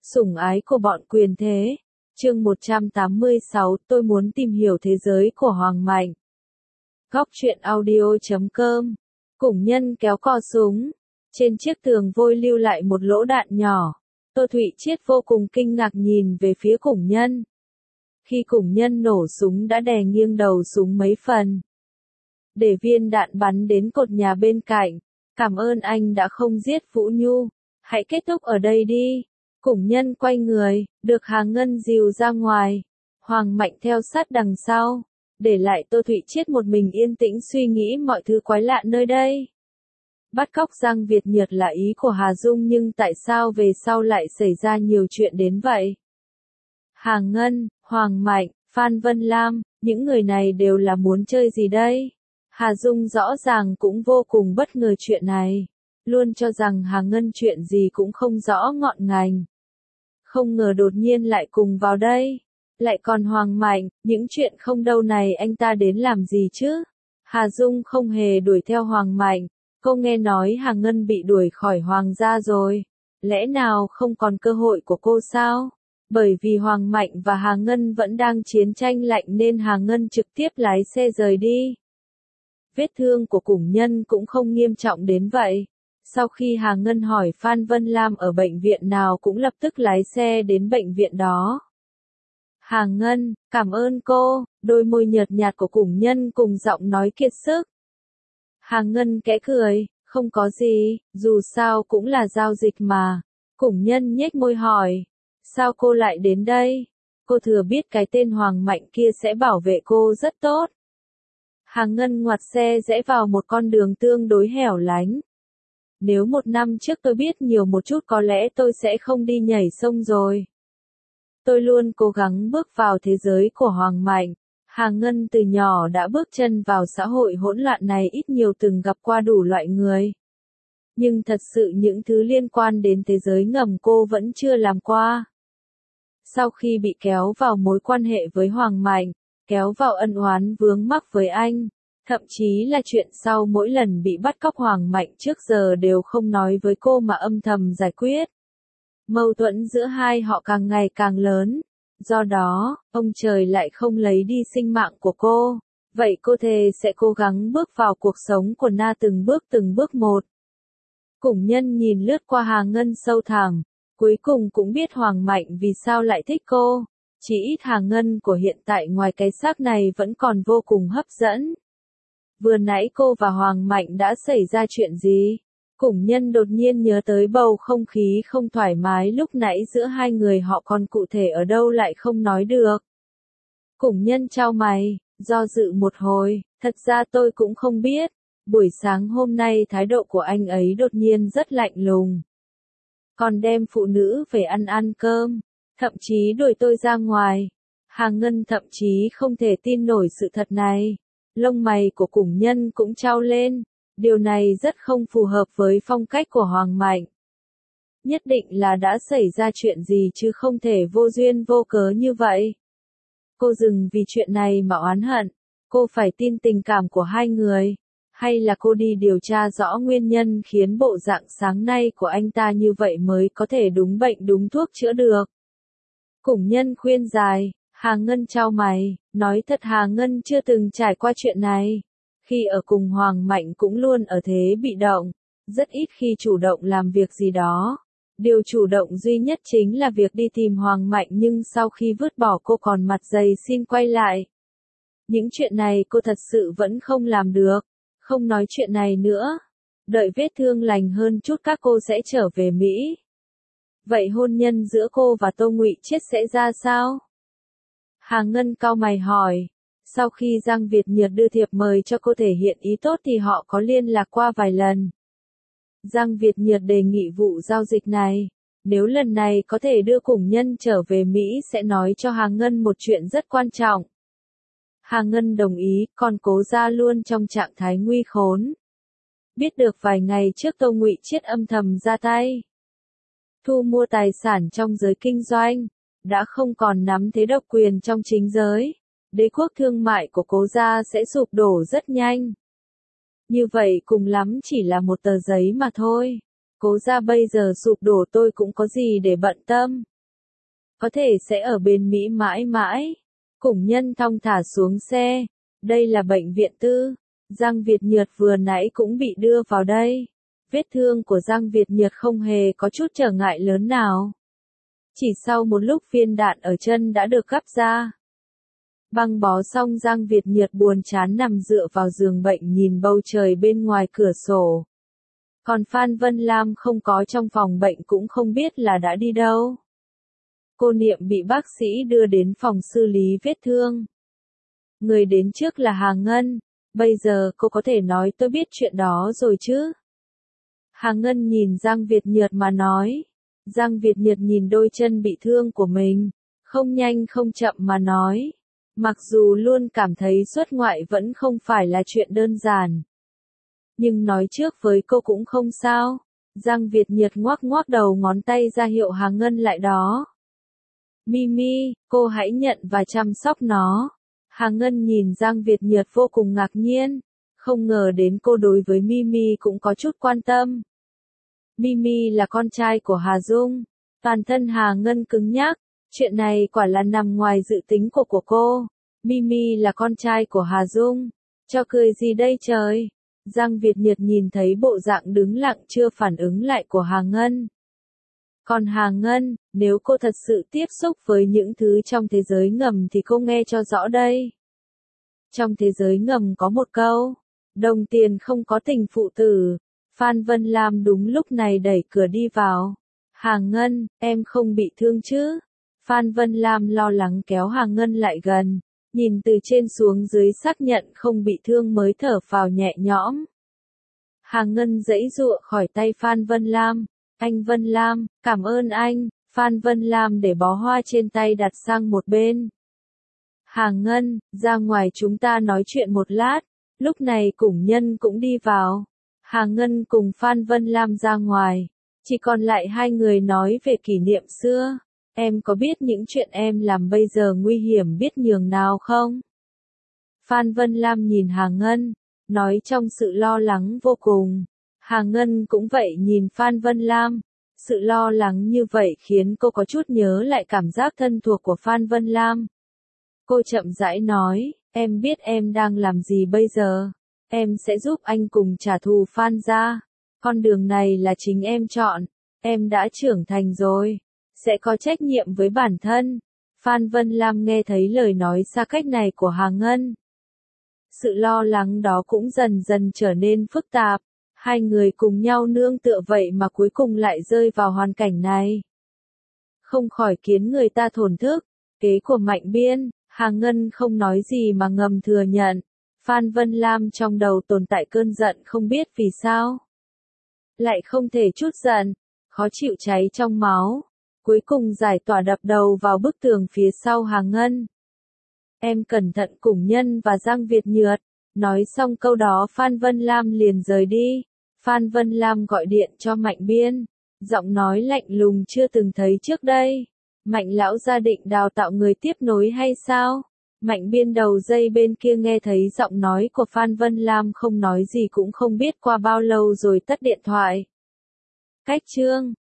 Sủng ái của bọn quyền thế. Chương 186, tôi muốn tìm hiểu thế giới của Hoàng Mạnh. Góc truyện audio.com. Củng Nhân kéo cò súng. Trên chiếc tường vôi lưu lại một lỗ đạn nhỏ. Tô Thụy Triết vô cùng kinh ngạc nhìn về phía Củng Nhân. Khi Củng Nhân nổ súng đã đè nghiêng đầu súng mấy phần, để viên đạn bắn đến cột nhà bên cạnh. Cảm ơn anh đã không giết Vũ Nhu. Hãy kết thúc ở đây đi. Củng Nhân quay người, được Hà Ngân dìu ra ngoài. Hoàng Mạnh theo sát đằng sau, để lại Tô Thụy Triết một mình yên tĩnh suy nghĩ mọi thứ quái lạ nơi đây. Bắt cóc Giang Việt Nhật là ý của Hà Dung, nhưng tại sao về sau lại xảy ra nhiều chuyện đến vậy? Hà Ngân, Hoàng Mạnh, Phan Vân Lam, những người này đều là muốn chơi gì đây? Hà Dung rõ ràng cũng vô cùng bất ngờ chuyện này. Luôn cho rằng Hà Ngân chuyện gì cũng không rõ ngọn ngành. Không ngờ đột nhiên lại cùng vào đây. Lại còn Hoàng Mạnh, những chuyện không đâu này anh ta đến làm gì chứ? Hà Dung không hề đuổi theo Hoàng Mạnh. Cô nghe nói Hà Ngân bị đuổi khỏi Hoàng gia rồi. Lẽ nào không còn cơ hội của cô sao? Bởi vì Hoàng Mạnh và Hà Ngân vẫn đang chiến tranh lạnh nên Hà Ngân trực tiếp lái xe rời đi. Vết thương của Củng Nhân cũng không nghiêm trọng đến vậy. Sau khi Hà Ngân hỏi Phan Vân Lam ở bệnh viện nào cũng lập tức lái xe đến bệnh viện đó. Hà Ngân, cảm ơn cô. Đôi môi nhợt nhạt của Củng Nhân cùng giọng nói kiệt sức. Hà Ngân khẽ cười, không có gì, dù sao cũng là giao dịch mà. Củng Nhân nhếch môi hỏi, sao cô lại đến đây? Cô thừa biết cái tên Hoàng Mạnh kia sẽ bảo vệ cô rất tốt. Hà Ngân ngoặt xe rẽ vào một con đường tương đối hẻo lánh. Nếu 1 năm trước tôi biết nhiều một chút có lẽ tôi sẽ không đi nhảy sông rồi. Tôi luôn cố gắng bước vào thế giới của Hoàng Mạnh. Hà Ngân từ nhỏ đã bước chân vào xã hội hỗn loạn này, ít nhiều từng gặp qua đủ loại người. Nhưng thật sự những thứ liên quan đến thế giới ngầm cô vẫn chưa làm qua. Sau khi bị kéo vào mối quan hệ với Hoàng Mạnh, kéo vào ân oán vướng mắc với anh, thậm chí là chuyện sau mỗi lần bị bắt cóc Hoàng Mạnh trước giờ đều không nói với cô mà âm thầm giải quyết. Mâu thuẫn giữa hai họ càng ngày càng lớn. Do đó, ông trời lại không lấy đi sinh mạng của cô. Vậy cô thề sẽ cố gắng bước vào cuộc sống của Na từng bước một. Củng Nhân nhìn lướt qua Hà Ngân sâu thẳm. Cuối cùng cũng biết Hoàng Mạnh vì sao lại thích cô. Chỉ ít Hà Ngân của hiện tại ngoài cái xác này vẫn còn vô cùng hấp dẫn. Vừa nãy cô và Hoàng Mạnh đã xảy ra chuyện gì? Củng Nhân đột nhiên nhớ tới bầu không khí không thoải mái lúc nãy giữa hai người họ, còn cụ thể ở đâu lại không nói được. Củng Nhân chau mày, do dự một hồi, thật ra tôi cũng không biết. Buổi sáng hôm nay thái độ của anh ấy đột nhiên rất lạnh lùng. Còn đem phụ nữ về ăn cơm, thậm chí đuổi tôi ra ngoài. Hà Ngân thậm chí không thể tin nổi sự thật này. Lông mày của Củng Nhân cũng chau lên. Điều này rất không phù hợp với phong cách của Hoàng Mạnh. Nhất định là đã xảy ra chuyện gì chứ không thể vô duyên vô cớ như vậy. Cô dừng vì chuyện này mà oán hận. Cô phải tin tình cảm của hai người. Hay là cô đi điều tra rõ nguyên nhân khiến bộ dạng sáng nay của anh ta như vậy mới có thể đúng bệnh đúng thuốc chữa được. Củng Nhân khuyên giải. Hà Ngân chau mày, nói thật Hà Ngân chưa từng trải qua chuyện này. Khi ở cùng Hoàng Mạnh cũng luôn ở thế bị động, rất ít khi chủ động làm việc gì đó. Điều chủ động duy nhất chính là việc đi tìm Hoàng Mạnh, nhưng sau khi vứt bỏ cô còn mặt dày xin quay lại. Những chuyện này cô thật sự vẫn không làm được. Không nói chuyện này nữa. Đợi vết thương lành hơn chút các cô sẽ trở về Mỹ. Vậy hôn nhân giữa cô và Tô Ngụy Triết sẽ ra sao? Hà Ngân cau mày hỏi. Sau khi Giang Việt Nhật đưa thiệp mời cho cô thể hiện ý tốt thì họ có liên lạc qua vài lần. Giang Việt Nhật đề nghị vụ giao dịch này. Nếu lần này có thể đưa Củng Nhân trở về Mỹ sẽ nói cho Hà Ngân một chuyện rất quan trọng. Hà Ngân đồng ý, còn Cố Gia luôn trong trạng thái nguy khốn. Biết được vài ngày trước Tô Ngụy Triết âm thầm ra tay thu mua tài sản trong giới kinh doanh, đã không còn nắm thế độc quyền trong chính giới. Đế quốc thương mại của Cố Gia sẽ sụp đổ rất nhanh. Như vậy cùng lắm chỉ là một tờ giấy mà thôi. Cố Gia bây giờ sụp đổ tôi cũng có gì để bận tâm. có thể sẽ ở bên Mỹ mãi mãi. Cùng Nhân thong thả xuống xe. Đây là bệnh viện tư. Giang Việt Nhược vừa nãy cũng bị đưa vào đây. Vết thương của Giang Việt Nhược không hề có chút trở ngại lớn nào. Chỉ sau một lúc viên đạn ở chân đã được gắp ra. Băng bó xong Giang Việt Nhược buồn chán nằm dựa vào giường bệnh nhìn bầu trời bên ngoài cửa sổ. Còn Phan Vân Lam không có trong phòng bệnh cũng không biết là đã đi đâu. Cô Niệm bị bác sĩ đưa đến phòng xử lý vết thương. Người đến trước là Hà Ngân. Bây giờ cô có thể nói tôi biết chuyện đó rồi chứ? Hà Ngân nhìn Giang Việt Nhược mà nói. Giang Việt Nhược nhìn đôi chân bị thương của mình. Không nhanh không chậm mà nói. Mặc dù luôn cảm thấy xuất ngoại vẫn không phải là chuyện đơn giản. Nhưng nói trước với cô cũng không sao. Giang Việt Nhược ngoắc ngoắc đầu ngón tay ra hiệu Hà Ngân lại đó. Mimi, cô hãy nhận và chăm sóc nó. Hà Ngân nhìn Giang Việt Nhược vô cùng ngạc nhiên. Không ngờ đến cô đối với Mimi cũng có chút quan tâm. Mimi là con trai của Hà Dung. Toàn thân Hà Ngân cứng nhắc. Chuyện này quả là nằm ngoài dự tính của cô. Mimi là con trai của Hà Dung. Cho cười gì đây trời? Giang Việt Nhược nhìn thấy bộ dạng đứng lặng chưa phản ứng lại của Hà Ngân. Còn Hà Ngân, nếu cô thật sự tiếp xúc với những thứ trong thế giới ngầm thì cô nghe cho rõ đây. Trong thế giới ngầm có một câu, đồng tiền không có tình phụ tử. Phan Vân Lam đúng lúc này đẩy cửa đi vào. Hà Ngân, em không bị thương chứ? Phan Vân Lam lo lắng kéo Hà Ngân lại gần, nhìn từ trên xuống dưới xác nhận không bị thương mới thở phào nhẹ nhõm. Hà Ngân giãy giụa khỏi tay Phan Vân Lam. Anh Vân Lam, cảm ơn anh. Phan Vân Lam để bó hoa trên tay đặt sang một bên. Hà Ngân, ra ngoài chúng ta nói chuyện một lát. Lúc này Cùng Nhân cũng đi vào. Hà Ngân cùng Phan Vân Lam ra ngoài. Chỉ còn lại hai người nói về kỷ niệm xưa. Em có biết những chuyện em làm bây giờ nguy hiểm biết nhường nào không? Phan Vân Lam nhìn Hà Ngân, nói trong sự lo lắng vô cùng. Hà Ngân cũng vậy nhìn Phan Vân Lam. Sự lo lắng như vậy khiến cô có chút nhớ lại cảm giác thân thuộc của Phan Vân Lam. Cô chậm rãi nói, em biết em đang làm gì bây giờ. Em sẽ giúp anh cùng trả thù Phan gia. Con đường này là chính em chọn. Em đã trưởng thành rồi. Sẽ có trách nhiệm với bản thân. Phan Vân Lam nghe thấy lời nói xa cách này của Hà Ngân. Sự lo lắng đó cũng dần dần trở nên phức tạp. Hai người cùng nhau nương tựa vậy mà cuối cùng lại rơi vào hoàn cảnh này. Không khỏi khiến người ta thổn thức. Kế của Mạnh Biên, Hà Ngân không nói gì mà ngầm thừa nhận. Phan Vân Lam trong đầu tồn tại cơn giận không biết vì sao. Lại không thể trút giận, khó chịu cháy trong máu. Cuối cùng giải tỏa đập đầu vào bức tường phía sau Hà Ngân. Em cẩn thận Cùng Nhân và Giang Việt Nhược. Nói xong câu đó Phan Vân Lam liền rời đi. Phan Vân Lam gọi điện cho Mạnh Biên. Giọng nói lạnh lùng chưa từng thấy trước đây. Mạnh lão gia định đào tạo người tiếp nối hay sao? Mạnh Biên đầu dây bên kia nghe thấy giọng nói của Phan Vân Lam không nói gì cũng không biết qua bao lâu rồi tắt điện thoại. Cách chương